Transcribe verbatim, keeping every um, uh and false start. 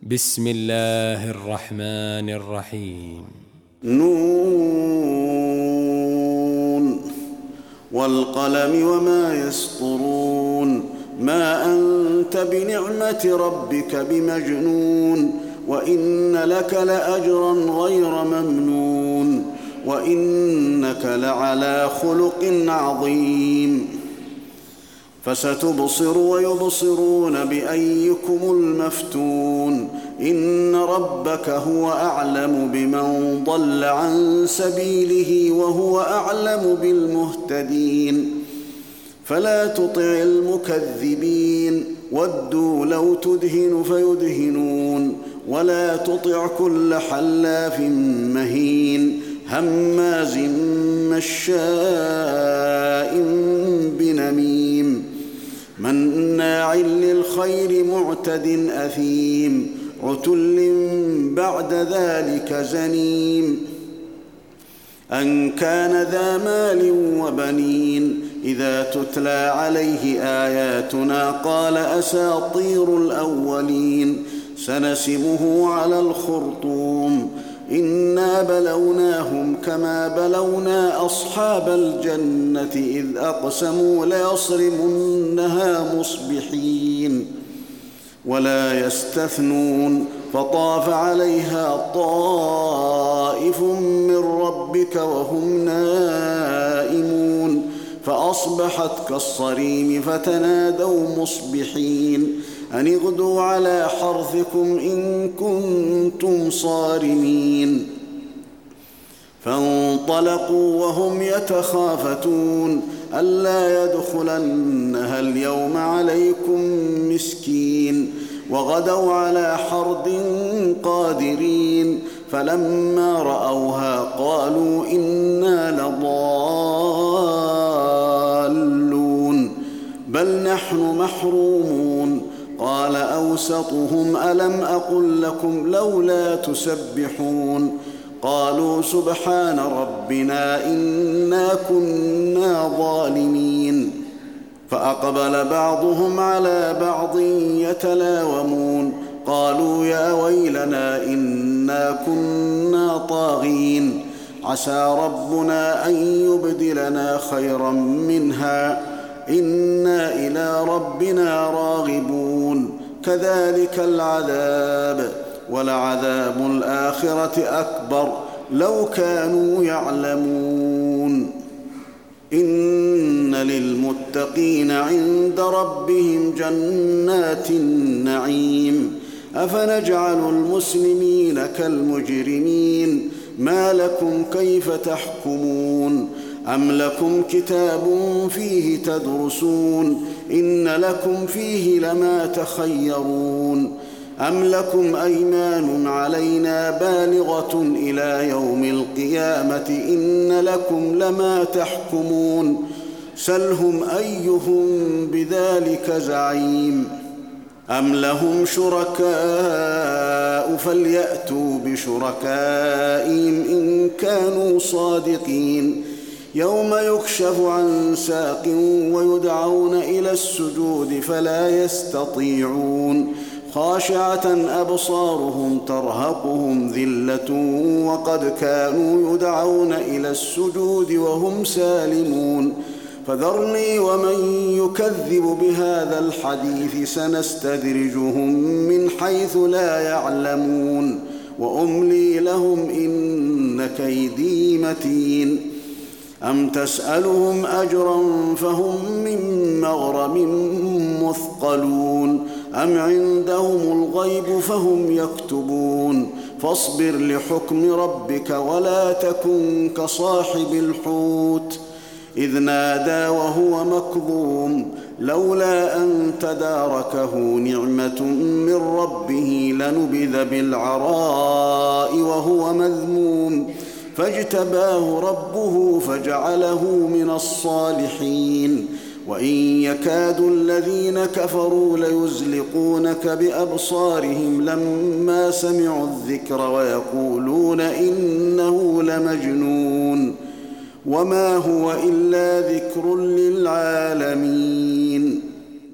بسم الله الرحمن الرحيم. نون والقلم وما يسطرون ما أنت بنعمة ربك بمجنون وإن لك لأجرا غير ممنون وإنك لعلى خلق عظيم فستبصر ويبصرون بأيكم المفتون إن ربك هو أعلم بمن ضل عن سبيله وهو أعلم بالمهتدين فلا تطع المكذبين ودوا لو تدهن فيدهنون ولا تطع كل حلاف مهين هماز مشاء بنميم مناع للخير معتد أثيم عتل بعد ذلك زنيم أن كان ذا مال وبنين إذا تتلى عليه آياتنا قال أساطير الأولين سنسمه على الخرطوم إنا بلوناهم كما بلونا أصحاب الجنة إذ أقسموا ليصرمنها مصبحين ولا يستثنون فطاف عليها طائف من ربك وهم نائمون فأصبحت كالصريم فتنادوا مصبحين أن اغدوا على حرثكم إن كنتم صارمين فانطلقوا وهم يتخافتون ألا يدخلنها اليوم عليكم مسكين وغدوا على حرد قادرين فلما رأوها قالوا إنا لضالون بل نحن محرومون قال أوسطهم ألم أقل لكم لولا تسبحون قالوا سبحان ربنا إنا كنا ظالمين فأقبل بعضهم على بعض يتلاومون قالوا يا ويلنا إنا كنا طاغين عسى ربنا أن يبدلنا خيرا منها إنا إلى ربنا راغبون كذلك العذاب ولعذاب الآخرة أكبر لو كانوا يعلمون إن للمتقين عند ربهم جنات النعيم أفنجعل المسلمين كالمجرمين ما لكم كيف تحكمون أم لكم كتاب فيه تدرسون إن لكم فيه لما تخيرون أم لكم أيمان علينا بالغة إلى يوم القيامة إن لكم لما تحكمون سلهم أيهم بذلك زعيم أم لهم شركاء فليأتوا بشركائهم إن كانوا صادقين يوم يكشف عن ساق ويدعون إلى السجود فلا يستطيعون خاشعة أبصارهم ترهقهم ذلة وقد كانوا يدعون إلى السجود وهم سالمون فذرني ومن يكذب بهذا الحديث سنستدرجهم من حيث لا يعلمون وأملي لهم إن كيدي متين أم تسألهم أجرا فهم من مغرم مثقلون أم عندهم الغيب فهم يكتبون فاصبر لحكم ربك ولا تكن كصاحب الحوت إذ نادى وهو مكظوم لولا أن تداركه نعمة من ربه لنبذ بالعراء وهو مذموم فاجتباه ربه فجعله من الصالحين وإن يكاد الذين كفروا ليزلقونك بأبصارهم لما سمعوا الذكر ويقولون إنه لمجنون وما هو إلا ذكر للعالمين